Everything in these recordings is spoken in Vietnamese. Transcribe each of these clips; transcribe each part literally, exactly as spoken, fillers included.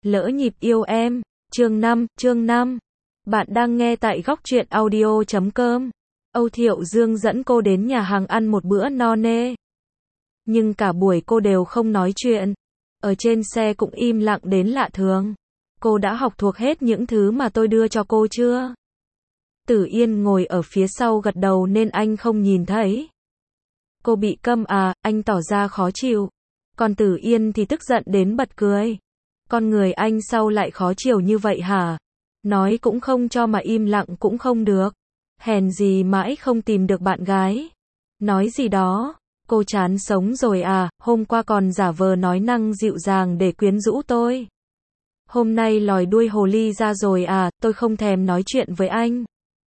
Lỡ nhịp yêu em, chương năm, chương năm. Bạn đang nghe tại góc truyện audio chấm com. Âu Thiệu Dương dẫn cô đến nhà hàng ăn một bữa no nê. Nhưng cả buổi cô đều không nói chuyện. Ở trên xe cũng im lặng đến lạ thường. Cô đã học thuộc hết những thứ mà tôi đưa cho cô chưa? Tử Yên ngồi ở phía sau gật đầu nên anh không nhìn thấy. Cô bị câm à, anh tỏ ra khó chịu. Còn Tử Yên thì tức giận đến bật cười. Con người anh sao lại khó chịu như vậy hả? Nói cũng không cho mà im lặng cũng không được. Hèn gì mãi không tìm được bạn gái. Nói gì đó, cô chán sống rồi à, hôm qua còn giả vờ nói năng dịu dàng để quyến rũ tôi. Hôm nay lòi đuôi hồ ly ra rồi à, tôi không thèm nói chuyện với anh.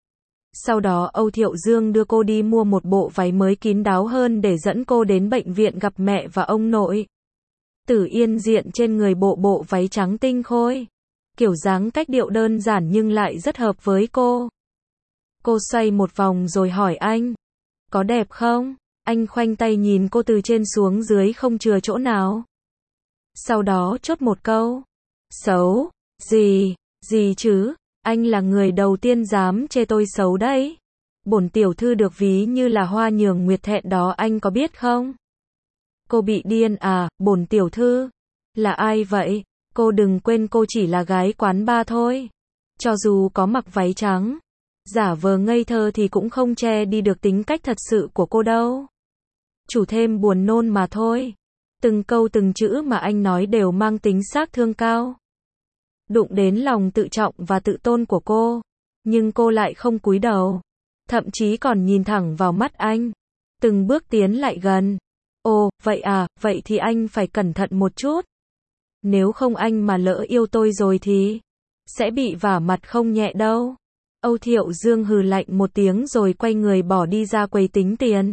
Sau đó Âu Thiệu Dương đưa cô đi mua một bộ váy mới kín đáo hơn để dẫn cô đến bệnh viện gặp mẹ và ông nội. Tử Yên diện trên người bộ bộ váy trắng tinh khôi. Kiểu dáng cách điệu đơn giản nhưng lại rất hợp với cô. Cô xoay một vòng rồi hỏi anh. Có đẹp không? Anh khoanh tay nhìn cô từ trên xuống dưới không chừa chỗ nào. Sau đó chốt một câu. Xấu? Gì? Gì chứ? Anh là người đầu tiên dám chê tôi xấu đấy. Bổn tiểu thư được ví như là hoa nhường nguyệt thẹn đó, anh có biết không? Cô bị điên à, bổn tiểu thư? Là ai vậy? Cô đừng quên cô chỉ là gái quán bar thôi. Cho dù có mặc váy trắng, giả vờ ngây thơ thì cũng không che đi được tính cách thật sự của cô đâu. Chủ thêm buồn nôn mà thôi. Từng câu từng chữ mà anh nói đều mang tính xác thương cao. Đụng đến lòng tự trọng và tự tôn của cô. Nhưng cô lại không cúi đầu. Thậm chí còn nhìn thẳng vào mắt anh. Từng bước tiến lại gần. Ồ, vậy à, vậy thì anh phải cẩn thận một chút. Nếu không anh mà lỡ yêu tôi rồi thì sẽ bị vả mặt không nhẹ đâu. Âu Thiệu Dương hừ lạnh một tiếng rồi quay người bỏ đi ra quầy tính tiền.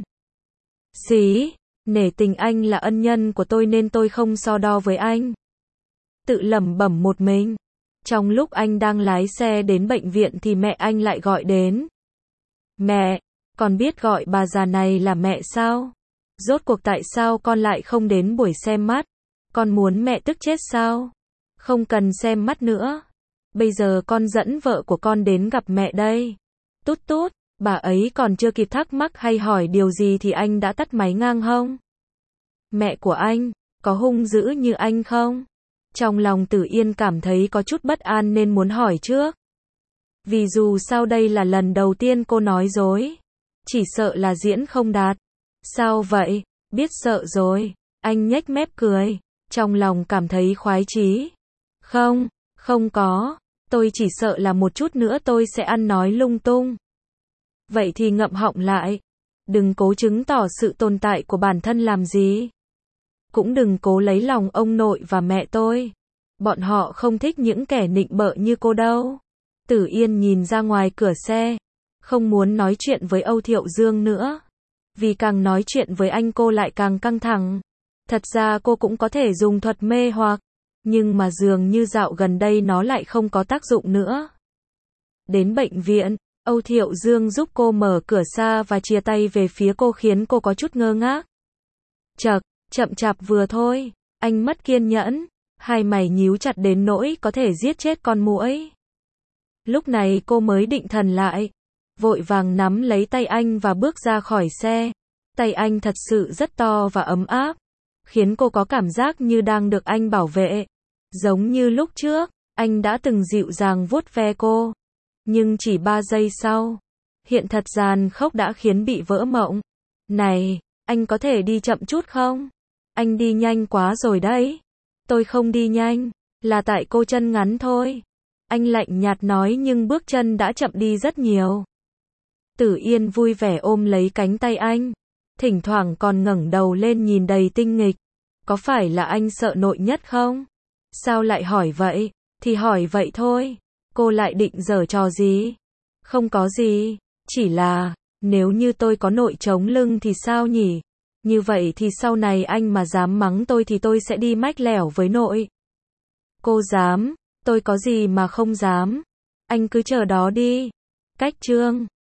Xí, nể tình anh là ân nhân của tôi nên tôi không so đo với anh. Tự lẩm bẩm một mình. Trong lúc anh đang lái xe đến bệnh viện thì mẹ anh lại gọi đến. Mẹ, con biết gọi bà già này là mẹ sao? Rốt cuộc tại sao con lại không đến buổi xem mắt? Con muốn mẹ tức chết sao? Không cần xem mắt nữa. Bây giờ con dẫn vợ của con đến gặp mẹ đây. Tút tút, bà ấy còn chưa kịp thắc mắc hay hỏi điều gì thì anh đã tắt máy ngang hông. Mẹ của anh, có hung dữ như anh không? Trong lòng Tử Yên cảm thấy có chút bất an nên muốn hỏi trước. Vì dù sao đây là lần đầu tiên cô nói dối. Chỉ sợ là diễn không đạt. Sao vậy? Biết sợ rồi. Anh nhếch mép cười. Trong lòng cảm thấy khoái chí. Không, không có. Tôi chỉ sợ là một chút nữa tôi sẽ ăn nói lung tung. Vậy thì ngậm họng lại. Đừng cố chứng tỏ sự tồn tại của bản thân làm gì. Cũng đừng cố lấy lòng ông nội và mẹ tôi. Bọn họ không thích những kẻ nịnh bợ như cô đâu. Tử Yên nhìn ra ngoài cửa xe. Không muốn nói chuyện với Âu Thiệu Dương nữa. Vì càng nói chuyện với anh cô lại càng căng thẳng. Thật ra cô cũng có thể dùng thuật mê hoặc. Nhưng mà dường như dạo gần đây nó lại không có tác dụng nữa. Đến bệnh viện, Âu Thiệu Dương giúp cô mở cửa xa và chia tay về phía cô khiến cô có chút ngơ ngác. Chậc, chậm chạp vừa thôi, anh mất kiên nhẫn, hai mày nhíu chặt đến nỗi có thể giết chết con muỗi. Lúc này cô mới định thần lại, vội vàng nắm lấy tay anh và bước ra khỏi xe. Tay anh thật sự rất to và ấm áp, khiến cô có cảm giác như đang được anh bảo vệ. Giống như lúc trước, anh đã từng dịu dàng vuốt ve cô. Nhưng chỉ ba giây sau, hiện thật giàn khốc đã khiến bị vỡ mộng. Này, anh có thể đi chậm chút không? Anh đi nhanh quá rồi đấy. Tôi không đi nhanh, là tại cô chân ngắn thôi. Anh lạnh nhạt nói nhưng bước chân đã chậm đi rất nhiều. Tử Yên vui vẻ ôm lấy cánh tay anh. Thỉnh thoảng còn ngẩng đầu lên nhìn đầy tinh nghịch. Có phải là anh sợ nội nhất không? Sao lại hỏi vậy? Thì hỏi vậy thôi. Cô lại định giở trò gì? Không có gì. Chỉ là, nếu như tôi có nội chống lưng thì sao nhỉ? Như vậy thì sau này anh mà dám mắng tôi thì tôi sẽ đi mách lẻo với nội. Cô dám? Tôi có gì mà không dám? Anh cứ chờ đó đi. Cách chương